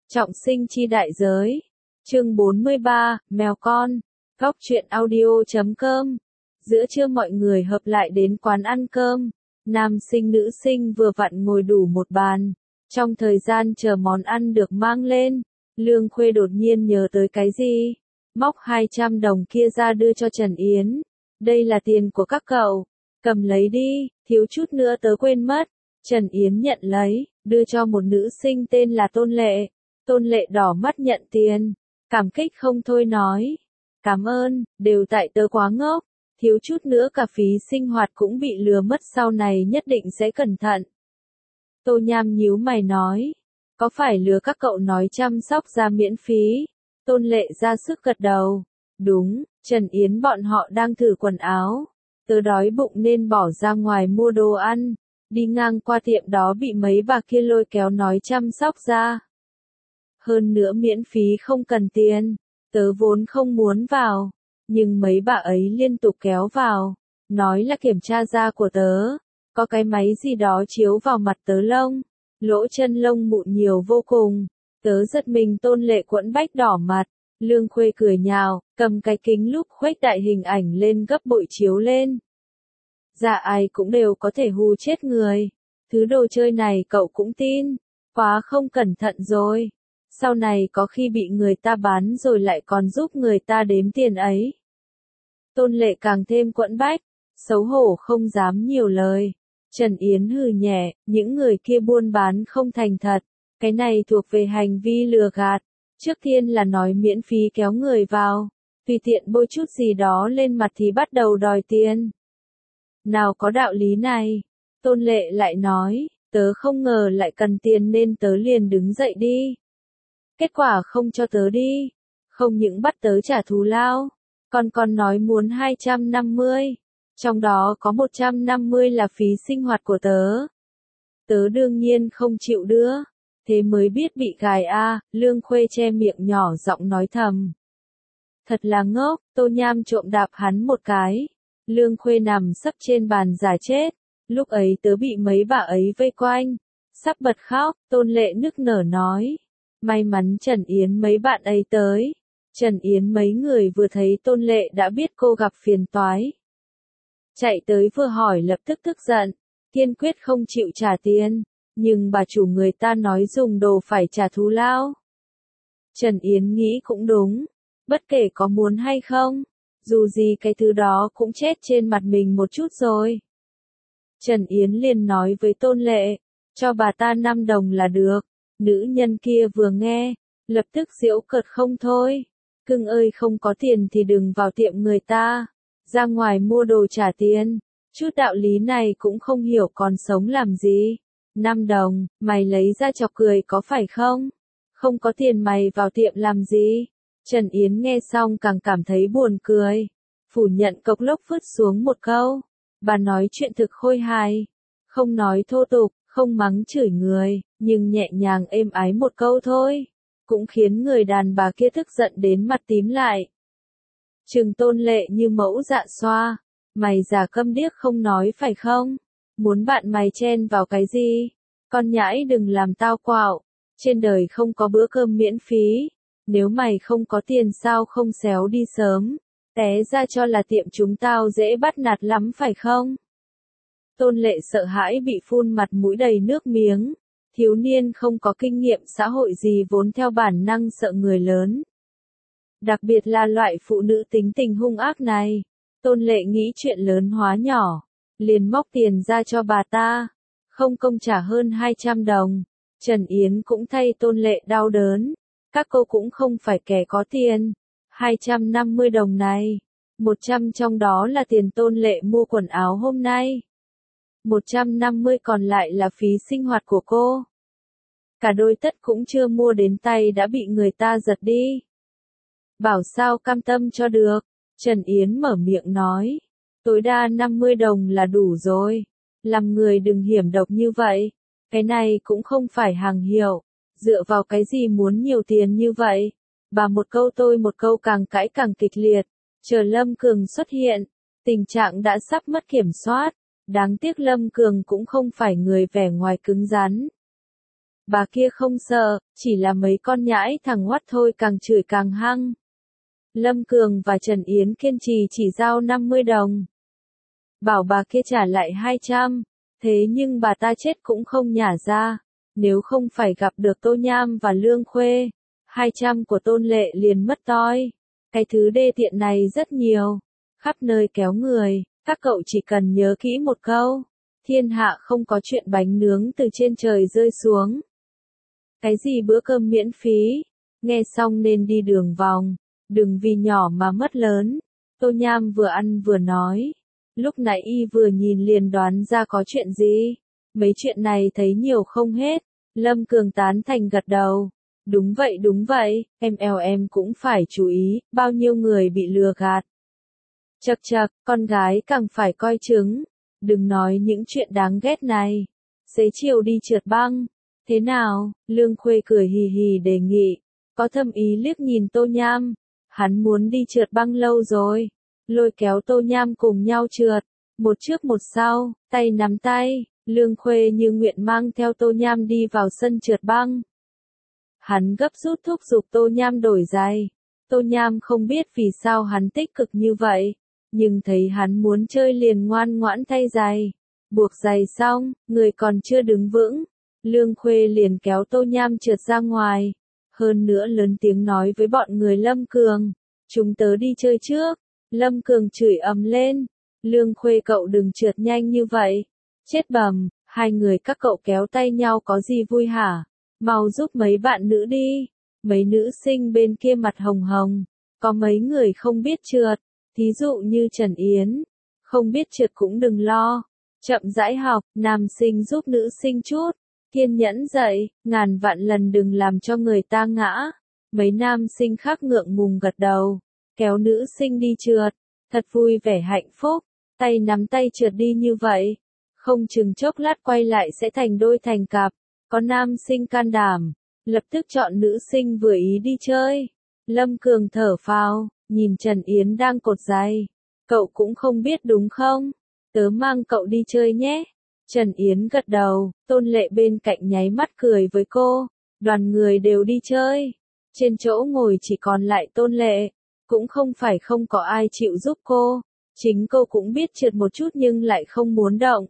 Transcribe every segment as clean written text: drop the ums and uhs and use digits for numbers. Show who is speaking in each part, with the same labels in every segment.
Speaker 1: Trọng sinh chi đại giới. Chương 43, mèo con. Góc truyện audio.com. Giữa trưa mọi người hợp lại đến quán ăn cơm. Nam sinh nữ sinh vừa vặn ngồi đủ một bàn. Trong thời gian chờ món ăn được mang lên, Lương Khuê đột nhiên nhớ tới cái gì. Móc 200 đồng kia ra đưa cho Trần Yến. Đây là tiền của các cậu. Cầm lấy đi, thiếu chút nữa tớ quên mất. Trần Yến nhận lấy, đưa cho một nữ sinh tên là Tôn Lệ. Tôn Lệ đỏ mắt nhận tiền, cảm kích không thôi nói. Cảm ơn, đều tại tớ quá ngốc, thiếu chút nữa cả phí sinh hoạt cũng bị lừa mất, sau này nhất định sẽ cẩn thận. Tô Nham nhíu mày nói, có phải lừa các cậu nói chăm sóc da miễn phí? Tôn Lệ ra sức gật đầu. Đúng, Trần Yến bọn họ đang thử quần áo. Tớ đói bụng nên bỏ ra ngoài mua đồ ăn. Đi ngang qua tiệm đó bị mấy bà kia lôi kéo nói chăm sóc da. Hơn nữa miễn phí không cần tiền. Tớ vốn không muốn vào. Nhưng mấy bà ấy liên tục kéo vào. Nói là kiểm tra da của tớ. Có cái máy gì đó chiếu vào mặt tớ lông. Lỗ chân lông mụn nhiều vô cùng. Tớ giật mình. Tôn Lệ quẫn bách đỏ mặt. Lương Khuê cười nhào, cầm cái kính lúp khuếch đại hình ảnh lên gấp bội chiếu lên. Dạ ai cũng đều có thể hù chết người. Thứ đồ chơi này cậu cũng tin. Quá không cẩn thận rồi. Sau này có khi bị người ta bán rồi lại còn giúp người ta đếm tiền ấy. Tôn Lệ càng thêm quẫn bách, xấu hổ không dám nhiều lời. Trần Yến hừ nhẹ, những người kia buôn bán không thành thật. Cái này thuộc về hành vi lừa gạt. Trước tiên là nói miễn phí kéo người vào. Tùy tiện bôi chút gì đó lên mặt thì bắt đầu đòi tiền. Nào có đạo lý này. Tôn Lệ lại nói, tớ không ngờ lại cần tiền nên tớ liền đứng dậy đi. Kết quả không cho tớ đi. Không những bắt tớ trả thù lao, còn nói muốn 250. Trong đó có 150 là phí sinh hoạt của tớ. Tớ đương nhiên không chịu đưa. Thế mới biết bị gài a. Lương Khuê che miệng nhỏ giọng nói thầm. Thật là ngốc. Tô Nham trộm đạp hắn một cái. Lương Khuê nằm sấp trên bàn giả chết. Lúc ấy tớ bị mấy bà ấy vây quanh. Sắp bật khóc. Tôn Lệ nức nở nói. May mắn Trần Yến mấy bạn ấy tới. Trần Yến mấy người vừa thấy Tôn Lệ đã biết cô gặp phiền toái. Chạy tới vừa hỏi lập tức tức giận. Kiên quyết không chịu trả tiền. Nhưng bà chủ người ta nói dùng đồ phải trả thù lao. Trần Yến nghĩ cũng đúng. Bất kể có muốn hay không. Dù gì cái thứ đó cũng chết trên mặt mình một chút rồi. Trần Yến liền nói với Tôn Lệ. Cho bà ta 5 đồng là được. Nữ nhân kia vừa nghe. Lập tức giễu cợt không thôi. Cưng ơi, không có tiền thì đừng vào tiệm người ta. Ra ngoài mua đồ trả tiền. Chút đạo lý này cũng không hiểu còn sống làm gì. 5 đồng, mày lấy ra chọc cười có phải không? Không có tiền mày vào tiệm làm gì? Trần Yến nghe xong càng cảm thấy buồn cười. Phủ nhận cộc lốc vứt xuống một câu. Bà nói chuyện thực khôi hài. Không nói thô tục, không mắng chửi người, nhưng nhẹ nhàng êm ái một câu thôi. Cũng khiến người đàn bà kia tức giận đến mặt tím lại. Trừng Tôn Lệ như mẫu dạ xoa. Mày già câm điếc không nói phải không? Muốn bạn mày chen vào cái gì? Con nhãi đừng làm tao quạo. Trên đời không có bữa cơm miễn phí. Nếu mày không có tiền sao không xéo đi sớm. Té ra cho là tiệm chúng tao dễ bắt nạt lắm phải không? Tôn Lệ sợ hãi bị phun mặt mũi đầy nước miếng. Thiếu niên không có kinh nghiệm xã hội gì vốn theo bản năng sợ người lớn. Đặc biệt là loại phụ nữ tính tình hung ác này. Tôn Lệ nghĩ chuyện lớn hóa nhỏ. Liền móc tiền ra cho bà ta. Không công trả hơn 200 đồng. Trần Yến cũng thay Tôn Lệ đau đớn. Các cô cũng không phải kẻ có tiền. 250 đồng này. 100 trong đó là tiền Tôn Lệ mua quần áo hôm nay. 150 còn lại là phí sinh hoạt của cô. Cả đôi tất cũng chưa mua đến tay đã bị người ta giật đi. Bảo sao cam tâm cho được. Trần Yến mở miệng nói. Tối đa 50 đồng là đủ rồi. Làm người đừng hiểm độc như vậy. Cái này cũng không phải hàng hiệu. Dựa vào cái gì muốn nhiều tiền như vậy? Bà một câu tôi một câu càng cãi càng kịch liệt. Chờ Lâm Cường xuất hiện. Tình trạng đã sắp mất kiểm soát. Đáng tiếc Lâm Cường cũng không phải người vẻ ngoài cứng rắn. Bà kia không sợ, chỉ là mấy con nhãi thằng hoắt thôi càng chửi càng hăng. Lâm Cường và Trần Yến kiên trì chỉ giao 50 đồng. Bảo bà kia trả lại 200, thế nhưng bà ta chết cũng không nhả ra. Nếu không phải gặp được Tô Nham và Lương Khuê, 200 của Tôn Lệ liền mất toi. Cái thứ đê tiện này rất nhiều, khắp nơi kéo người, các cậu chỉ cần nhớ kỹ một câu. Thiên hạ không có chuyện bánh nướng từ trên trời rơi xuống. Cái gì bữa cơm miễn phí, nghe xong nên đi đường vòng, đừng vì nhỏ mà mất lớn. Tô Nham vừa ăn vừa nói, lúc nãy y vừa nhìn liền đoán ra có chuyện gì. Mấy chuyện này thấy nhiều không hết. Lâm Cường tán thành gật đầu. Đúng vậy, em cũng phải chú ý, bao nhiêu người bị lừa gạt. Chậc chậc, con gái càng phải coi chừng. Đừng nói những chuyện đáng ghét này. Xế chiều đi trượt băng. Thế nào? Lương Khuê cười hì hì đề nghị. Có thâm ý liếc nhìn Tô Nham. Hắn muốn đi trượt băng lâu rồi. Lôi kéo Tô Nham cùng nhau trượt. Một trước một sau, tay nắm tay. Lương Khuê như nguyện mang theo Tô Nham đi vào sân trượt băng. Hắn gấp rút thúc giục Tô Nham đổi giày. Tô Nham không biết vì sao hắn tích cực như vậy, nhưng thấy hắn muốn chơi liền ngoan ngoãn thay giày. Buộc giày xong, người còn chưa đứng vững, Lương Khuê liền kéo Tô Nham trượt ra ngoài. Hơn nữa lớn tiếng nói với bọn người Lâm Cường, chúng tớ đi chơi trước. Lâm Cường chửi ầm lên, Lương Khuê cậu đừng trượt nhanh như vậy. Chết bầm, hai người các cậu kéo tay nhau có gì vui hả? Mau giúp mấy bạn nữ đi. Mấy nữ sinh bên kia mặt hồng hồng. Có mấy người không biết trượt, thí dụ như Trần Yến. Không biết trượt cũng đừng lo. Chậm rãi học, nam sinh giúp nữ sinh chút. Kiên nhẫn dạy, ngàn vạn lần đừng làm cho người ta ngã. Mấy nam sinh khác ngượng ngùng gật đầu. Kéo nữ sinh đi trượt. Thật vui vẻ hạnh phúc. Tay nắm tay trượt đi như vậy. Không chừng chốc lát quay lại sẽ thành đôi thành cặp. Có nam sinh can đảm, lập tức chọn nữ sinh vừa ý đi chơi. Lâm Cường thở phào, nhìn Trần Yến đang cột giày. Cậu cũng không biết đúng không? Tớ mang cậu đi chơi nhé. Trần Yến gật đầu, Tôn Lệ bên cạnh nháy mắt cười với cô. Đoàn người đều đi chơi. Trên chỗ ngồi chỉ còn lại Tôn Lệ. Cũng không phải không có ai chịu giúp cô. Chính cô cũng biết trượt một chút nhưng lại không muốn động.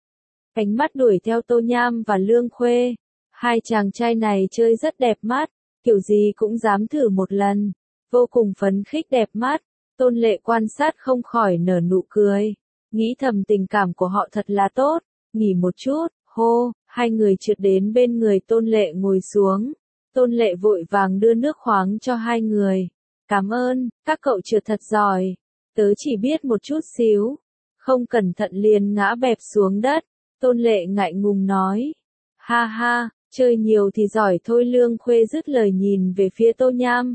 Speaker 1: Ánh mắt đuổi theo Tô Nham và Lương Khuê. Hai chàng trai này chơi rất đẹp mắt, kiểu gì cũng dám thử một lần. Vô cùng phấn khích đẹp mắt. Tôn Lệ quan sát không khỏi nở nụ cười. Nghĩ thầm tình cảm của họ thật là tốt. Nghỉ một chút, hô, hai người trượt đến bên người Tôn Lệ ngồi xuống. Tôn Lệ vội vàng đưa nước khoáng cho hai người. Cảm ơn, các cậu trượt thật giỏi. Tớ chỉ biết một chút xíu. Không cẩn thận liền ngã bẹp xuống đất. Tôn Lệ ngại ngùng nói. Ha ha, chơi nhiều thì giỏi thôi. Lương Khuê dứt lời nhìn về phía Tô Nham.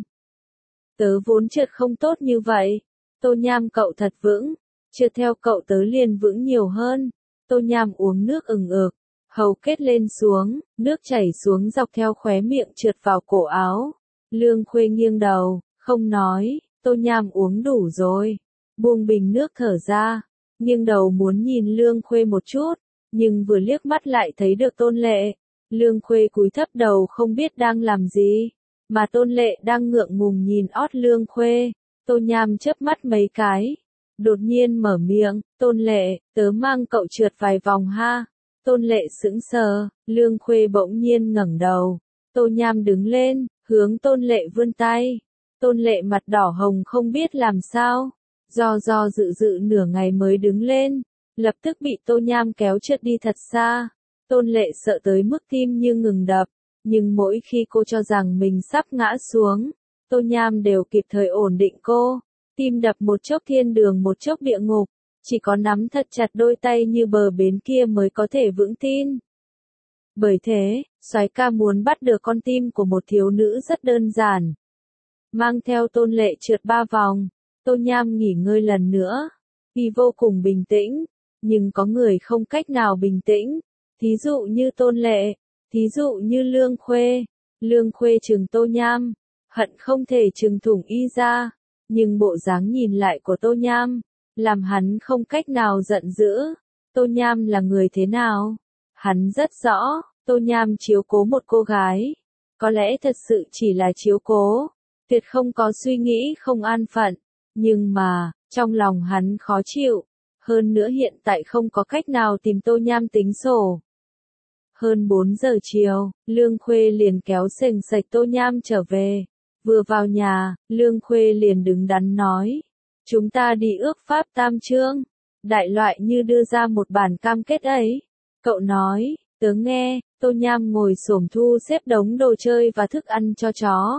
Speaker 1: Tớ vốn trượt không tốt như vậy. Tô Nham cậu thật vững. Trượt theo cậu tớ liền vững nhiều hơn. Tô Nham uống nước ừng ực. Hầu kết lên xuống, nước chảy xuống dọc theo khóe miệng trượt vào cổ áo. Lương Khuê nghiêng đầu, không nói. Tô Nham uống đủ rồi. Buông bình nước thở ra. Nghiêng đầu muốn nhìn Lương Khuê một chút. Nhưng vừa liếc mắt lại thấy được Tôn Lệ. Lương Khuê cúi thấp đầu không biết đang làm gì. Mà Tôn Lệ đang ngượng ngùng nhìn ót Lương Khuê. Tô Nham chớp mắt mấy cái. Đột nhiên mở miệng, Tôn Lệ, tớ mang cậu trượt vài vòng ha. Tôn Lệ sững sờ, Lương Khuê bỗng nhiên ngẩng đầu. Tô Nham đứng lên, hướng Tôn Lệ vươn tay. Tôn Lệ mặt đỏ hồng không biết làm sao. Do dự nửa ngày mới đứng lên. Lập tức bị Tô Nham kéo trượt đi thật xa. Tôn Lệ sợ tới mức tim như ngừng đập. Nhưng mỗi khi cô cho rằng mình sắp ngã xuống, Tô Nham đều kịp thời ổn định cô. Tim đập một chốc thiên đường một chốc địa ngục. Chỉ có nắm thật chặt đôi tay như bờ bến kia mới có thể vững tin. Bởi thế, soái ca muốn bắt được con tim của một thiếu nữ rất đơn giản. Mang theo Tôn Lệ trượt 3 vòng. Tô Nham nghỉ ngơi lần nữa. Vì vô cùng bình tĩnh. Nhưng có người không cách nào bình tĩnh. Thí dụ như Tôn Lệ. Thí dụ như Lương Khuê. Lương Khuê trừng Tô Nham. Hận không thể trừng thủng y ra. Nhưng bộ dáng nhìn lại của Tô Nham. Làm hắn không cách nào giận dữ. Tô Nham là người thế nào? Hắn rất rõ. Tô Nham chiếu cố một cô gái. Có lẽ thật sự chỉ là chiếu cố. Tuyệt không có suy nghĩ không an phận. Nhưng mà, trong lòng hắn khó chịu. Hơn nữa hiện tại không có cách nào tìm Tô Nham tính sổ. Hơn 4 giờ chiều, Lương Khuê liền kéo sềnh sạch Tô Nham trở về. Vừa vào nhà, Lương Khuê liền đứng đắn nói. Chúng ta đi ước pháp tam chương. Đại loại như đưa ra một bản cam kết ấy. Cậu nói, tớ nghe. Tô Nham ngồi xổm thu xếp đống đồ chơi và thức ăn cho chó.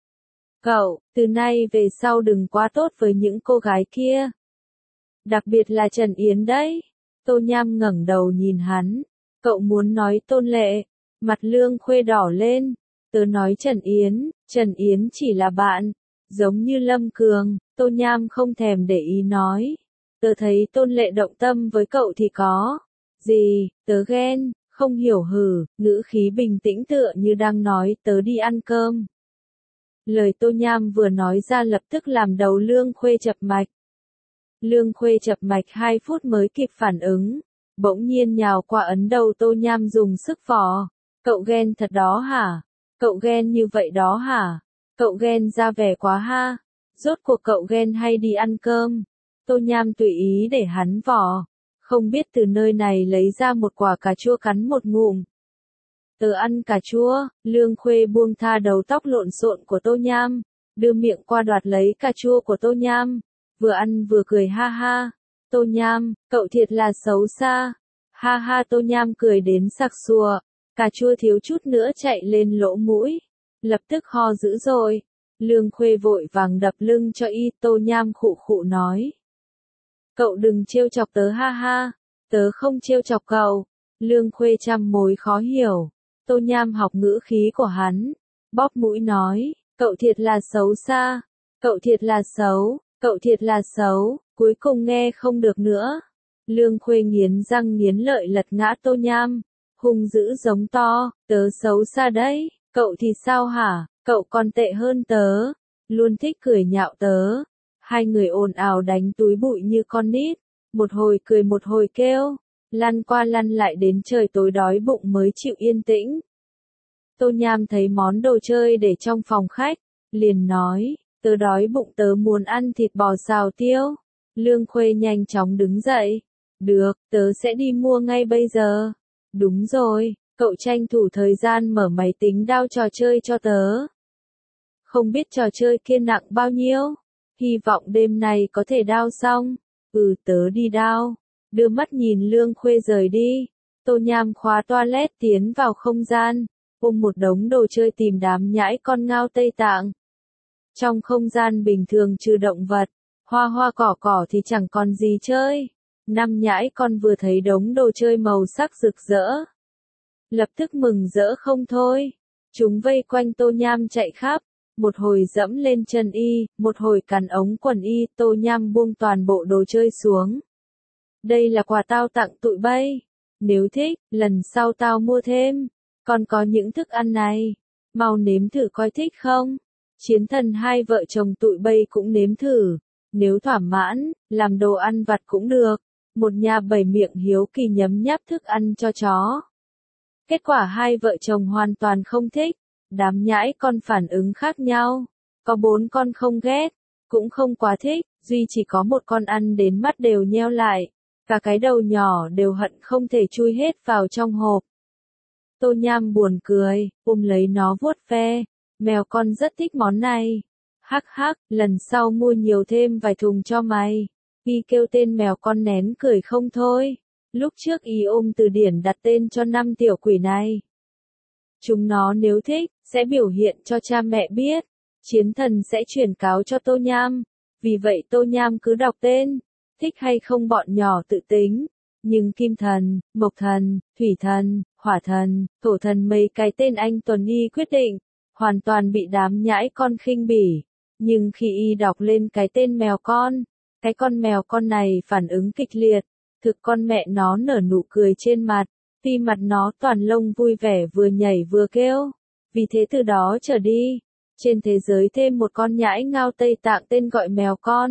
Speaker 1: Cậu, từ nay về sau đừng quá tốt với những cô gái kia. Đặc biệt là Trần Yến đấy. Tô Nham ngẩng đầu nhìn hắn. Cậu muốn nói Tôn Lệ. Mặt Lương Khuê đỏ lên. Tớ nói Trần Yến chỉ là bạn. Giống như Lâm Cường, Tô Nham không thèm để ý nói. Tớ thấy Tôn Lệ động tâm với cậu thì có. Gì, tớ ghen, không hiểu hử, ngữ khí bình tĩnh tựa như đang nói tớ đi ăn cơm. Lời Tô Nham vừa nói ra lập tức làm đầu Lương Khuê chập mạch. Lương Khuê chập mạch 2 phút mới kịp phản ứng. Bỗng nhiên nhào qua ấn đầu Tô Nham dùng sức vò. Cậu ghen thật đó hả? Cậu ghen như vậy đó hả? Cậu ghen ra vẻ quá ha. Rốt cuộc cậu ghen hay đi ăn cơm? Tô Nham tùy ý để hắn vò. Không biết từ nơi này lấy ra một quả cà chua cắn một ngụm. Tớ ăn cà chua. Lương Khuê buông tha đầu tóc lộn xộn của Tô Nham. Đưa miệng qua đoạt lấy cà chua của Tô Nham. Vừa ăn vừa cười ha ha. Tô Nham, cậu thiệt là xấu xa. Ha ha, Tô Nham cười đến sặc sùa. Cà chua thiếu chút nữa chạy lên lỗ mũi. Lập tức ho dữ rồi. Lương Khuê vội vàng đập lưng cho y. Tô Nham khụ khụ nói. Cậu đừng trêu chọc tớ ha ha. Tớ không trêu chọc cậu. Lương Khuê trăm mối khó hiểu. Tô Nham học ngữ khí của hắn. Bóp mũi nói. Cậu thiệt là xấu xa. Cậu thiệt là xấu. Cậu thiệt là xấu. Cuối cùng nghe không được nữa. Lương Khuê nghiến răng nghiến lợi lật ngã Tô Nham. Hung dữ giống to. Tớ xấu xa đấy. Cậu thì sao hả? Cậu còn tệ hơn tớ. Luôn thích cười nhạo tớ. Hai người ồn ào đánh túi bụi như con nít. Một hồi cười một hồi kêu. Lăn qua lăn lại đến trời tối đói bụng mới chịu yên tĩnh. Tô Nham thấy món đồ chơi để trong phòng khách. Liền nói. Tớ đói bụng, tớ muốn ăn thịt bò xào tiêu. Lương Khuê nhanh chóng đứng dậy. Được, tớ sẽ đi mua ngay bây giờ. Đúng rồi, cậu tranh thủ thời gian mở máy tính đao trò chơi cho tớ. Không biết trò chơi kia nặng bao nhiêu? Hy vọng đêm nay có thể đao xong. Tớ đi đao. Đưa mắt nhìn Lương Khuê rời đi. Tô Nham khóa toilet tiến vào không gian. Ôm một đống đồ chơi tìm đám nhãi con ngao Tây Tạng. Trong không gian bình thường trừ động vật, hoa hoa cỏ cỏ thì chẳng còn gì chơi. Năm nhãi con vừa thấy đống đồ chơi màu sắc rực rỡ. Lập tức mừng rỡ không thôi. Chúng vây quanh Tô Nham chạy khắp. Một hồi dẫm lên chân y, một hồi cắn ống quần y. Tô Nham buông toàn bộ đồ chơi xuống. Đây là quà tao tặng tụi bay. Nếu thích, lần sau tao mua thêm. Còn có những thức ăn này. Mau nếm thử coi thích không? Chiến thần hai vợ chồng tụi bay cũng nếm thử. Nếu thỏa mãn, làm đồ ăn vặt cũng được. Một nhà 7 miệng hiếu kỳ nhấm nháp thức ăn cho chó. Kết quả hai vợ chồng hoàn toàn không thích. Đám nhãi con phản ứng khác nhau. Có 4 con không ghét, cũng không quá thích, duy chỉ có một con ăn đến mắt đều nheo lại. Cả cái đầu nhỏ đều hận không thể chui hết vào trong hộp. Tô Nham buồn cười, ôm lấy nó vuốt ve. Mèo con rất thích món này. Hắc hắc, lần sau mua nhiều thêm vài thùng cho mày. Y kêu tên mèo con nén cười không thôi. Lúc trước y ôm từ điển đặt tên cho 5 tiểu quỷ này. Chúng nó nếu thích, sẽ biểu hiện cho cha mẹ biết. Chiến thần sẽ chuyển cáo cho Tô Nham. Vì vậy Tô Nham cứ đọc tên. Thích hay không bọn nhỏ tự tính. Nhưng kim thần, mộc thần, thủy thần, hỏa thần, thổ thần mấy cái tên anh Tuần Y quyết định. Hoàn toàn bị đám nhãi con khinh bỉ. Nhưng khi y đọc lên cái tên mèo con, cái con mèo con này phản ứng kịch liệt. Thực con mẹ nó nở nụ cười trên mặt. Tuy mặt nó toàn lông vui vẻ vừa nhảy vừa kêu. Vì thế từ đó trở đi, trên thế giới thêm một con nhãi ngao Tây Tạng tên gọi mèo con.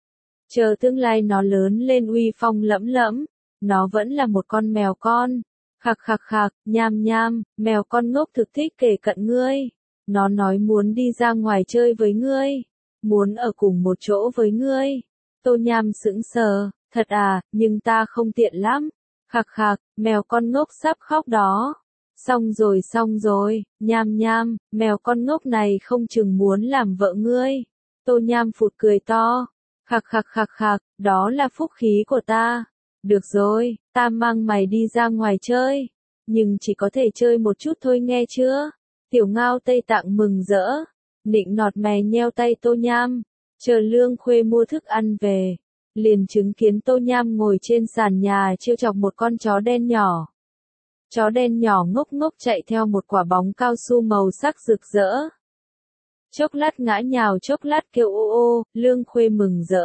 Speaker 1: Chờ tương lai nó lớn lên uy phong lẫm lẫm, nó vẫn là một con mèo con. Khạc khạc khạc, nham nham, mèo con ngốc thực thích kể cận ngươi. Nó nói muốn đi ra ngoài chơi với ngươi, muốn ở cùng một chỗ với ngươi. Tô Nham sững sờ, thật à, nhưng ta không tiện lắm. Khạc khạc, mèo con ngốc sắp khóc đó. Xong rồi, nham nham, mèo con ngốc này không chừng muốn làm vợ ngươi. Tô Nham phụt cười to. Khạc khạc khạc khạc, đó là phúc khí của ta. Được rồi, ta mang mày đi ra ngoài chơi. Nhưng chỉ có thể chơi một chút thôi nghe chưa? Tiểu Ngao Tây Tạng mừng rỡ. Nịnh nọt mè nheo tay Tô Nham. Chờ Lương Khuê mua thức ăn về. Liền chứng kiến Tô Nham ngồi trên sàn nhà trêu chọc một con chó đen nhỏ. Chó đen nhỏ ngốc ngốc chạy theo một quả bóng cao su màu sắc rực rỡ. Chốc lát ngã nhào chốc lát kêu ô ô, Lương Khuê mừng rỡ.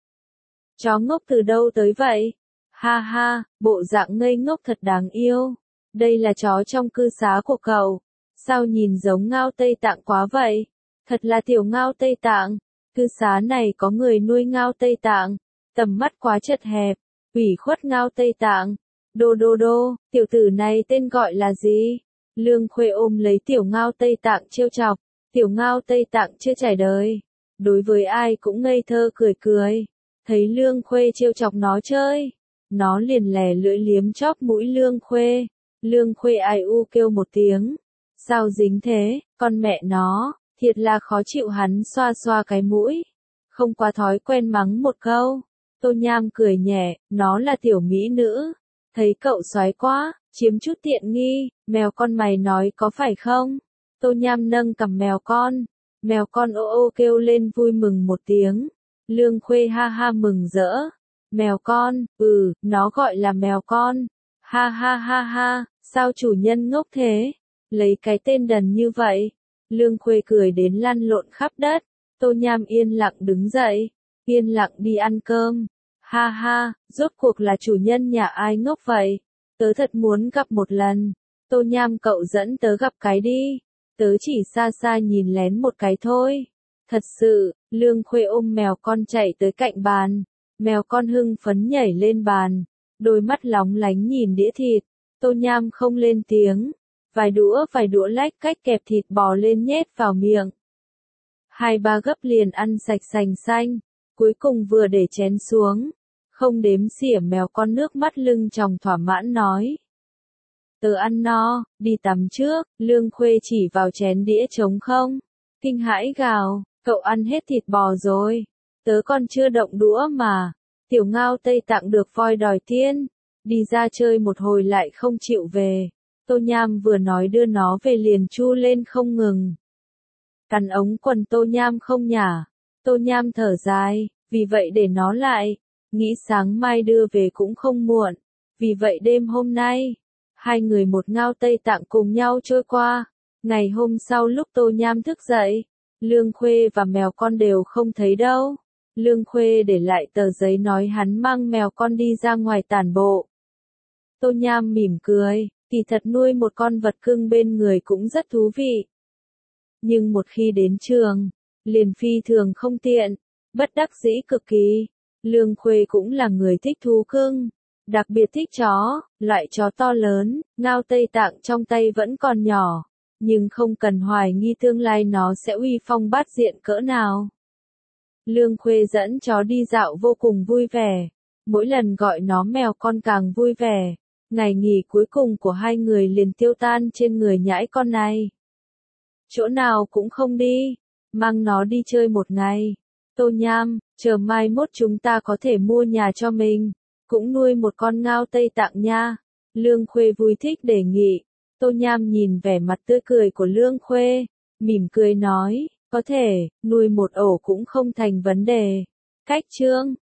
Speaker 1: Chó ngốc từ đâu tới vậy? Ha ha, bộ dạng ngây ngốc thật đáng yêu. Đây là chó trong cư xá của cậu. Sao nhìn giống Ngao Tây Tạng quá vậy? Thật là tiểu Ngao Tây Tạng. Cư xá này có người nuôi Ngao Tây Tạng. Tầm mắt quá chật hẹp. Ủy khuất Ngao Tây Tạng. Đô đô đô, tiểu tử này tên gọi là gì? Lương Khuê ôm lấy tiểu Ngao Tây Tạng trêu chọc. Tiểu Ngao Tây Tạng chưa trải đời. Đối với ai cũng ngây thơ cười cười. Thấy Lương Khuê trêu chọc nó chơi. Nó liền lè lưỡi liếm chóp mũi Lương Khuê. Lương Khuê ai u kêu một tiếng. Sao dính thế, con mẹ nó, thiệt là khó chịu hắn xoa xoa cái mũi. Không quá thói quen mắng một câu. Tô Nham cười nhẹ, nó là tiểu mỹ nữ. Thấy cậu xoái quá, chiếm chút tiện nghi, mèo con mày nói có phải không? Tô Nham nâng cầm mèo con. Mèo con ô ô kêu lên vui mừng một tiếng. Lương Khuê ha ha mừng rỡ. Mèo con, nó gọi là mèo con. Ha ha ha ha, sao chủ nhân ngốc thế? Lấy cái tên đần như vậy. Lương Khuê cười đến lăn lộn khắp đất. Tô Nham yên lặng đứng dậy. Yên lặng đi ăn cơm. Ha ha, rốt cuộc là chủ nhân nhà ai ngốc vậy? Tớ thật muốn gặp một lần. Tô Nham cậu dẫn tớ gặp cái đi. Tớ chỉ xa xa nhìn lén một cái thôi. Thật sự, Lương Khuê ôm mèo con chạy tới cạnh bàn. Mèo con hưng phấn nhảy lên bàn. Đôi mắt lóng lánh nhìn đĩa thịt. Tô Nham không lên tiếng. Vài đũa lách cách kẹp thịt bò lên nhét vào miệng. 2-3 gấp liền ăn sạch sành xanh. Cuối cùng vừa để chén xuống. Không đếm xỉa mèo con nước mắt lưng tròng thỏa mãn nói. Tớ ăn no, đi tắm trước. Lương Khuê chỉ vào chén đĩa trống không. Kinh hãi gào, cậu ăn hết thịt bò rồi. Tớ còn chưa động đũa mà. Tiểu Ngao Tây Tạng được voi đòi tiên. Đi ra chơi một hồi lại không chịu về. Tô Nham vừa nói đưa nó về liền chu lên không ngừng. Cắn ống quần Tô Nham không nhả. Tô Nham thở dài, vì vậy để nó lại. Nghĩ sáng mai đưa về cũng không muộn. Vì vậy đêm hôm nay, hai người một Ngao Tây Tạng cùng nhau trôi qua. Ngày hôm sau lúc Tô Nham thức dậy, Lương Khuê và mèo con đều không thấy đâu. Lương Khuê để lại tờ giấy nói hắn mang mèo con đi ra ngoài tản bộ. Tô Nham mỉm cười, kỳ thật nuôi một con vật cưng bên người cũng rất thú vị. Nhưng một khi đến trường, liền phi thường không tiện, bất đắc dĩ cực kỳ. Lương Khuê cũng là người thích thú cưng, đặc biệt thích chó, loại chó to lớn, Ngao Tây Tạng trong tay vẫn còn nhỏ, nhưng không cần hoài nghi tương lai nó sẽ uy phong bát diện cỡ nào. Lương Khuê dẫn chó đi dạo vô cùng vui vẻ, mỗi lần gọi nó mèo con càng vui vẻ. Ngày nghỉ cuối cùng của hai người liền tiêu tan trên người nhãi con này. Chỗ nào cũng không đi, mang nó đi chơi một ngày. Tô Nham, chờ mai mốt chúng ta có thể mua nhà cho mình, cũng nuôi một con Ngao Tây Tạng nha. Lương Khuê vui thích đề nghị. Tô Nham nhìn vẻ mặt tươi cười của Lương Khuê, mỉm cười nói, có thể, nuôi một ổ cũng không thành vấn đề. Cách chương